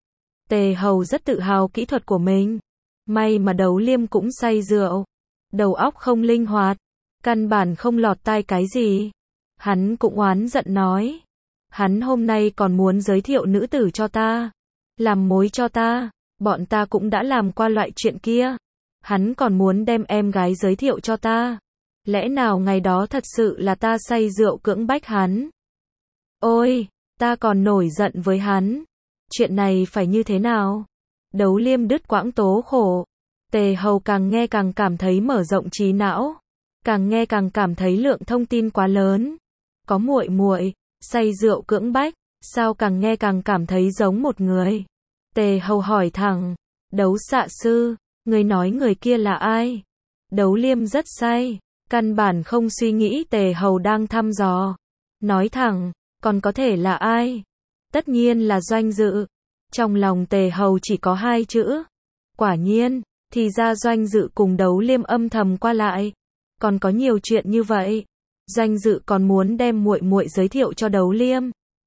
Tề Hầu rất tự hào kỹ thuật của mình. May mà Đấu Liêm cũng say rượu. Đầu óc không linh hoạt. Căn bản không lọt tai cái gì. Hắn cũng oán giận nói. Hắn hôm nay còn muốn giới thiệu nữ tử cho ta. Làm mối cho ta. Bọn ta cũng đã làm qua loại chuyện kia. Hắn còn muốn đem em gái giới thiệu cho ta. Lẽ nào ngày đó thật sự là ta say rượu cưỡng bách hắn. Ôi, ta còn nổi giận với hắn. Chuyện này phải như thế nào? Đấu Liêm đứt quãng tố khổ. Tề Hầu càng nghe càng cảm thấy mở rộng trí não. Càng nghe càng cảm thấy lượng thông tin quá lớn. Có muội muội, say rượu cưỡng bách, sao càng nghe càng cảm thấy giống một người. Tề Hầu hỏi thẳng, Đấu xạ sư, người nói người kia là ai? Đấu Liêm rất say, căn bản không suy nghĩ Tề Hầu đang thăm dò. Nói thẳng, còn có thể là ai? Tất nhiên là Doanh Dự. Trong lòng Tề Hầu chỉ có hai chữ. Quả nhiên, thì ra Doanh Dự cùng Đấu Liêm âm thầm qua lại. Còn có nhiều chuyện như vậy. Doanh Dự còn muốn đem muội muội giới thiệu cho Đấu Liêm.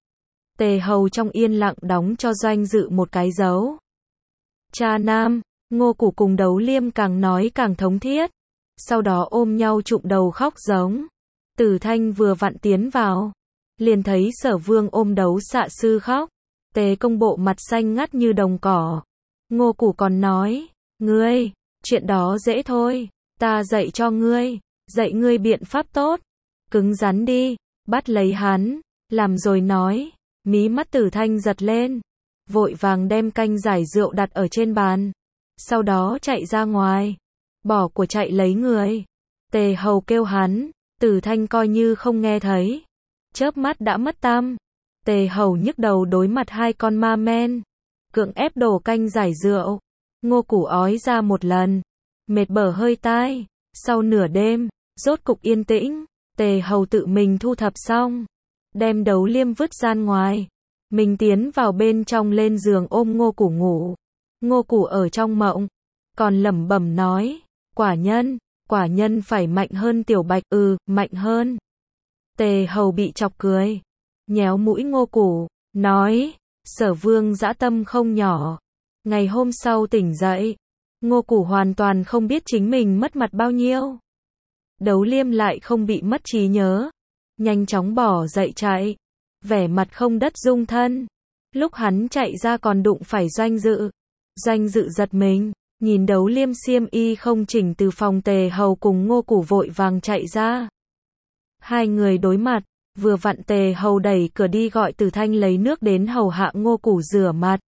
Tề Hầu trong yên lặng đóng cho Doanh Dự một cái dấu. Cha nam, Ngô Củ cùng Đấu Liêm càng nói càng thống thiết. Sau đó ôm nhau chụm đầu khóc giống. Tử Thanh vừa vặn tiến vào. Liền thấy Sở Vương ôm Đấu xạ sư khóc. Tề công bộ mặt xanh ngắt như đồng cỏ. Ngô Củ còn nói, ngươi, chuyện đó dễ thôi. Ta dạy cho ngươi, dạy ngươi biện pháp tốt. Cứng rắn đi, bắt lấy hắn, làm rồi nói. Mí mắt Tử Thanh giật lên. Vội vàng đem canh giải rượu đặt ở trên bàn. Sau đó chạy ra ngoài. Bỏ của chạy lấy người. Tề Hầu kêu hắn. Tử Thanh coi như không nghe thấy. Chớp mắt đã mất tăm. Tề Hầu nhức đầu đối mặt hai con ma men. Cưỡng ép đổ canh giải rượu. Ngô Củ ói ra một lần. Mệt bở hơi tai. Sau nửa đêm, rốt cục yên tĩnh. Tề Hầu tự mình thu thập xong. Đem Đấu Liêm vứt ra ngoài. Mình tiến vào bên trong lên giường ôm Ngô Củ ngủ. Ngô Củ ở trong mộng. Còn lẩm bẩm nói. Quả nhân, quả nhân phải mạnh hơn Tiểu Bạch. Ừ, mạnh hơn. Tề Hầu bị chọc cười. Nhéo mũi Ngô Củ. Nói. Sở Vương dã tâm không nhỏ. Ngày hôm sau tỉnh dậy. Ngô Củ hoàn toàn không biết chính mình mất mặt bao nhiêu. Đấu Liêm lại không bị mất trí nhớ. Nhanh chóng bỏ dậy chạy. Vẻ mặt không đất dung thân. Lúc hắn chạy ra còn đụng phải Doanh Dự. Doanh Dự giật mình. Nhìn đấu liêm xiêm y không chỉnh từ phòng Tề Hầu cùng Ngô Củ vội vàng chạy ra. Hai người đối mặt, vừa vặn Tề Hầu đẩy cửa đi gọi Từ Thanh lấy nước đến hầu hạ Ngô Củ rửa mặt.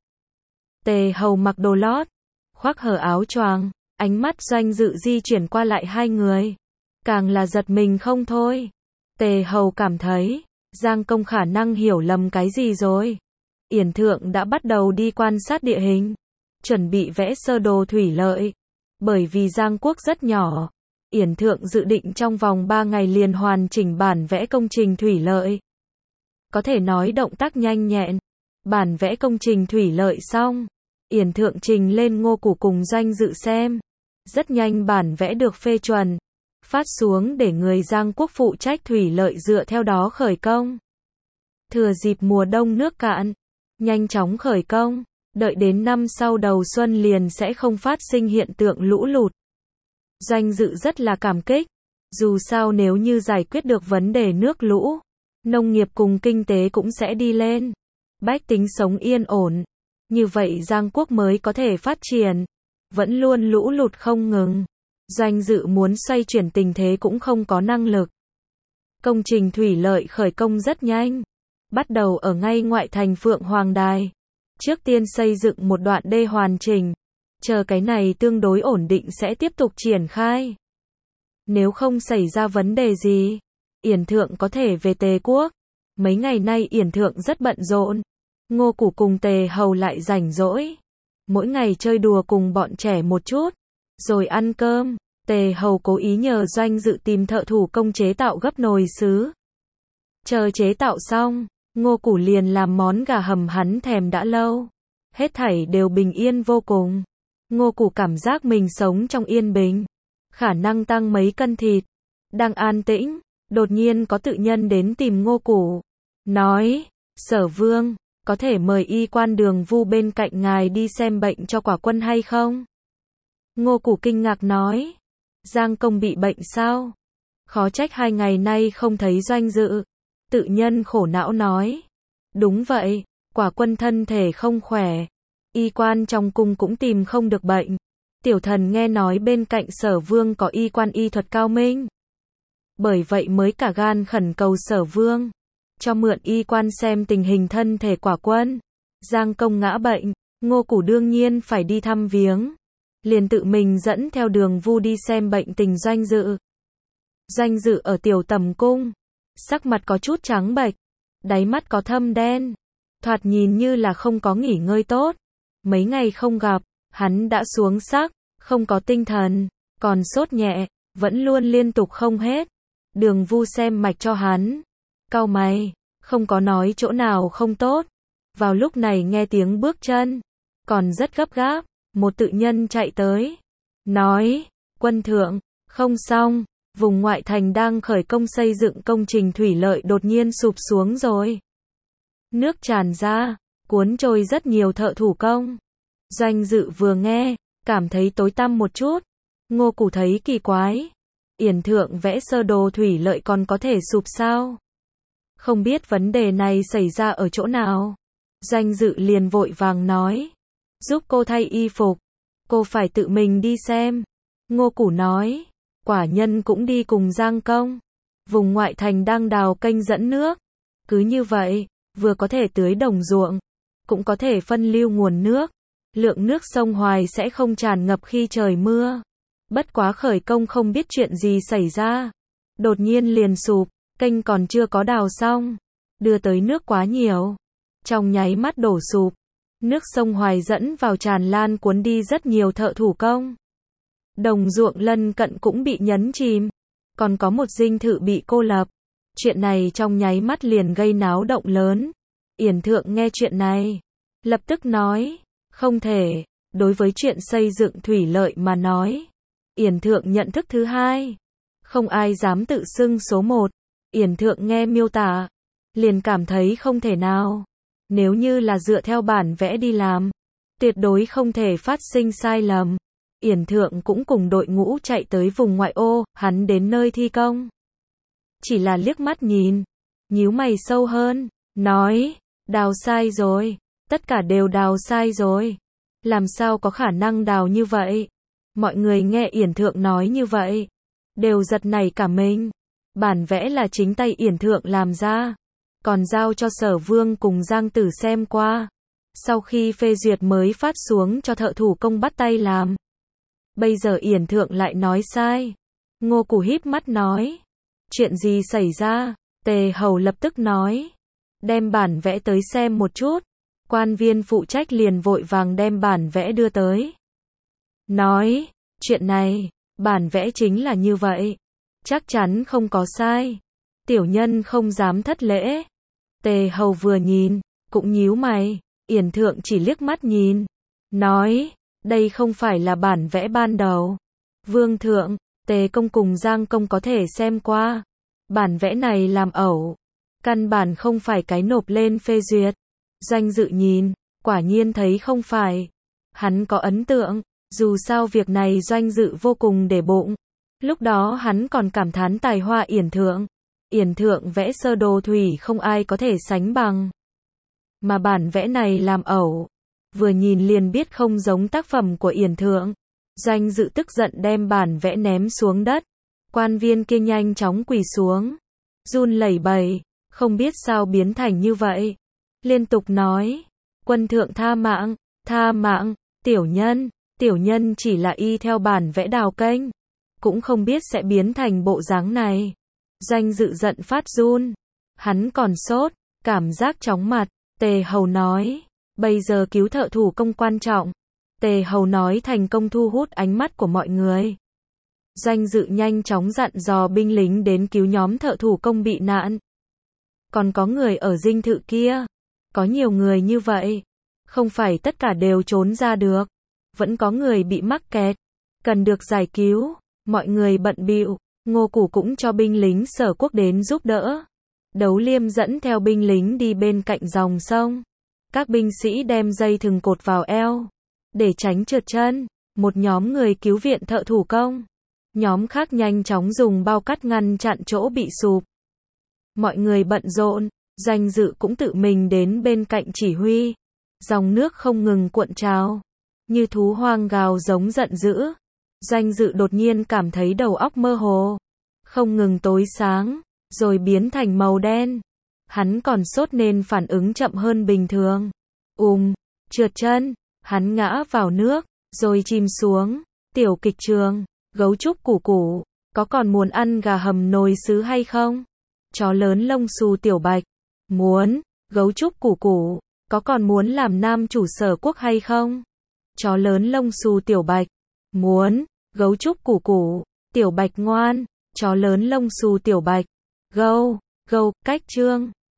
Tề Hầu mặc đồ lót, khoác hở áo choàng, ánh mắt Doanh Dự di chuyển qua lại hai người. Càng là giật mình không thôi. Tề Hầu cảm thấy, Giang Công khả năng hiểu lầm cái gì rồi. Yển Thượng đã bắt đầu đi quan sát địa hình, chuẩn bị vẽ sơ đồ thủy lợi. Bởi vì Giang Quốc rất nhỏ, Yển Thượng dự định trong vòng ba ngày liền hoàn chỉnh bản vẽ công trình thủy lợi. Có thể nói động tác nhanh nhẹn. Bản vẽ công trình thủy lợi xong, Yển Thượng trình lên Ngô Củ cùng Doanh Dự xem. Rất nhanh bản vẽ được phê chuẩn, phát xuống để người Giang Quốc phụ trách thủy lợi dựa theo đó khởi công. Thừa dịp mùa đông nước cạn, nhanh chóng khởi công, đợi đến năm sau đầu xuân liền sẽ không phát sinh hiện tượng lũ lụt. Doanh Dự rất là cảm kích, dù sao nếu như giải quyết được vấn đề nước lũ, nông nghiệp cùng kinh tế cũng sẽ đi lên, bách tính sống yên ổn, như vậy Giang Quốc mới có thể phát triển. Vẫn luôn lũ lụt không ngừng, Doanh Dự muốn xoay chuyển tình thế cũng không có năng lực. Công trình thủy lợi khởi công rất nhanh, bắt đầu ở ngay ngoại thành Phượng Hoàng Đài. Trước tiên xây dựng một đoạn đê hoàn chỉnh, chờ cái này tương đối ổn định sẽ tiếp tục triển khai. Nếu không xảy ra vấn đề gì, Yển Thượng có thể về Tề Quốc. Mấy ngày nay Yển Thượng rất bận rộn, Ngô Củ cùng Tề Hầu lại rảnh rỗi. Mỗi ngày chơi đùa cùng bọn trẻ một chút, rồi ăn cơm. Tề Hầu cố ý nhờ Doanh Dự tìm thợ thủ công chế tạo gấp nồi sứ. Chờ chế tạo xong, Ngô Củ liền làm món gà hầm hắn thèm đã lâu. Hết thảy đều bình yên vô cùng. Ngô Củ cảm giác mình sống trong yên bình, khả năng tăng mấy cân thịt. Đang an tĩnh, đột nhiên có tự nhân đến tìm Ngô Củ, nói: Sở Vương, có thể mời y quan Đường Vu bên cạnh ngài đi xem bệnh cho quả quân hay không? Ngô Củ kinh ngạc nói: Giang công bị bệnh sao? Khó trách hai ngày nay không thấy Doanh Dự. Tự nhân khổ não nói: Đúng vậy, quả quân thân thể không khỏe. Y quan trong cung cũng tìm không được bệnh. Tiểu thần nghe nói bên cạnh Sở Vương có y quan y thuật cao minh, bởi vậy mới cả gan khẩn cầu Sở Vương cho mượn y quan xem tình hình thân thể quả quân. Giang công ngã bệnh, Ngô Củ đương nhiên phải đi thăm viếng, liền tự mình dẫn theo Đường Vu đi xem bệnh tình Doanh Dự. Doanh Dự ở tiểu tầm cung, sắc mặt có chút trắng bệch, đáy mắt có thâm đen, thoạt nhìn như là không có nghỉ ngơi tốt. Mấy ngày không gặp, hắn đã xuống sắc, không có tinh thần, còn sốt nhẹ, vẫn luôn liên tục không hết. Đường Vu xem mạch cho hắn, cau mày, không có nói chỗ nào không tốt. Vào lúc này nghe tiếng bước chân, còn rất gấp gáp, một tự nhân chạy tới, nói: Quân thượng, không xong, vùng ngoại thành đang khởi công xây dựng công trình thủy lợi đột nhiên sụp xuống rồi. Nước tràn ra, cuốn trôi rất nhiều thợ thủ công. Doanh Dự vừa nghe, cảm thấy tối tăm một chút. Ngô Củ thấy kỳ quái, Yển Thượng vẽ sơ đồ thủy lợi còn có thể sụp sao? Không biết vấn đề này xảy ra ở chỗ nào. Doanh Dự liền vội vàng nói: Giúp cô thay y phục, cô phải tự mình đi xem. Ngô Củ nói: Quả nhân cũng đi cùng Giang công. Vùng ngoại thành đang đào kênh dẫn nước. Cứ như vậy, vừa có thể tưới đồng ruộng, cũng có thể phân lưu nguồn nước. Lượng nước sông Hoài sẽ không tràn ngập khi trời mưa. Bất quá khởi công không biết chuyện gì xảy ra, đột nhiên liền sụp, kênh còn chưa có đào xong, đưa tới nước quá nhiều, trong nháy mắt đổ sụp. Nước sông Hoài dẫn vào tràn lan cuốn đi rất nhiều thợ thủ công. Đồng ruộng lân cận cũng bị nhấn chìm, còn có một dinh thự bị cô lập. Chuyện này trong nháy mắt liền gây náo động lớn. Yển Thượng nghe chuyện này, lập tức nói: Không thể. Đối với chuyện xây dựng thủy lợi mà nói, Yển Thượng nhận thức thứ hai, không ai dám tự xưng số một. Yển Thượng nghe miêu tả, liền cảm thấy không thể nào. Nếu như là dựa theo bản vẽ đi làm, tuyệt đối không thể phát sinh sai lầm. Yển Thượng cũng cùng đội ngũ chạy tới vùng ngoại ô, hắn đến nơi thi công. Chỉ là liếc mắt nhìn, nhíu mày sâu hơn, nói: Đào sai rồi, tất cả đều đào sai rồi. Làm sao có khả năng đào như vậy? Mọi người nghe Yển Thượng nói như vậy, đều giật nảy cả mình. Bản vẽ là chính tay Yển Thượng làm ra, còn giao cho Sở Vương cùng Giang Tử xem qua. Sau khi phê duyệt mới phát xuống cho thợ thủ công bắt tay làm. Bây giờ Yển Thượng lại nói sai. Ngô Củ híp mắt nói. Chuyện gì xảy ra? Tề Hầu lập tức nói. Đem bản vẽ tới xem một chút. Quan viên phụ trách liền vội vàng đem bản vẽ đưa tới. Nói, chuyện này, bản vẽ chính là như vậy. Chắc chắn không có sai. Tiểu nhân không dám thất lễ. Tề Hầu vừa nhìn, cũng nhíu mày. Yển Thượng chỉ liếc mắt nhìn. Nói, đây không phải là bản vẽ ban đầu. Vương Thượng, Tề Công cùng Giang Công có thể xem qua. Bản vẽ này làm ẩu. Căn bản không phải cái nộp lên phê duyệt. Doanh Dự nhìn, quả nhiên thấy không phải. Hắn có ấn tượng, dù sao việc này Doanh Dự vô cùng để bụng. Lúc đó hắn còn cảm thán tài hoa Yển Thượng. Yển Thượng vẽ sơ đồ thủy không ai có thể sánh bằng. Mà bản vẽ này làm ẩu. Vừa nhìn liền biết không giống tác phẩm của Yển Thượng. Doanh Dự tức giận đem bản vẽ ném xuống đất. Quan viên kia nhanh chóng quỳ xuống. Run lẩy bẩy, không biết sao biến thành như vậy. Liên tục nói, quân thượng tha mạng, tha mạng, tiểu nhân, tiểu nhân chỉ là y theo bản vẽ đào kênh. Cũng không biết sẽ biến thành bộ dáng này. Doanh Dự giận phát run. Hắn còn sốt, cảm giác chóng mặt. Tề Hầu nói, bây giờ cứu thợ thủ công quan trọng. Tề Hầu nói thành công thu hút ánh mắt của mọi người. Doanh Dự nhanh chóng dặn dò binh lính đến cứu nhóm thợ thủ công bị nạn. Còn có người ở dinh thự kia. Có nhiều người như vậy. Không phải tất cả đều trốn ra được. Vẫn có người bị mắc kẹt. Cần được giải cứu. Mọi người bận bịu. Ngô Củ cũng cho binh lính Sở Quốc đến giúp đỡ. Đấu Liêm dẫn theo binh lính đi bên cạnh dòng sông. Các binh sĩ đem dây thừng cột vào eo. Để tránh trượt chân. Một nhóm người cứu viện thợ thủ công. Nhóm khác nhanh chóng dùng bao cát ngăn chặn chỗ bị sụp. Mọi người bận rộn. Doanh Dự cũng tự mình đến bên cạnh chỉ huy. Dòng nước không ngừng cuộn trào. Như thú hoang gào giống giận dữ. Doanh Dự đột nhiên cảm thấy đầu óc mơ hồ. Không ngừng tối sáng. Rồi biến thành màu đen. Hắn còn sốt nên phản ứng chậm hơn bình thường. Ùm, trượt chân. Hắn ngã vào nước. Rồi chìm xuống. Tiểu kịch trường. Gấu trúc Củ Củ. Có còn muốn ăn gà hầm nồi sứ hay không? Chó lớn lông xù Tiểu Bạch. Muốn. Gấu trúc Củ Củ. Có còn muốn làm nam chủ Sở Quốc hay không? Chó lớn lông xù Tiểu Bạch. Muốn. Gấu trúc Củ Củ. Tiểu Bạch ngoan. Chó lớn lông xù Tiểu Bạch. Gâu, gâu, cách chương.